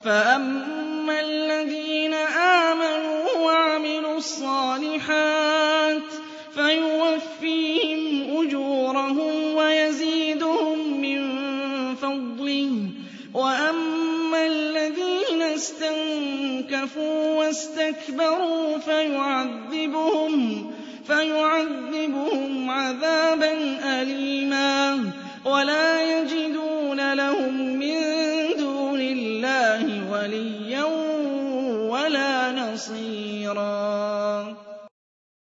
فَأَمَّا الَّذِينَ آمَنُوا وَعَمِلُوا الصَّالِحَاتِ فَيُوَفِّيهِمْ أُجُورَهُمْ وَيَزِيدُهُم مِّن فَضْلِهِ ۖ وَأَمَّا الَّذِينَ اسْتَنكَفُوا وَاسْتَكْبَرُوا فَيُعَذِّبُهُمْ عَذَابًا أَلِيمًا وَلَا يَجِدُونَ لَهُم مِّن دُونِ اللَّهِ وَلِيًّا وَلَا نَصِيرًا.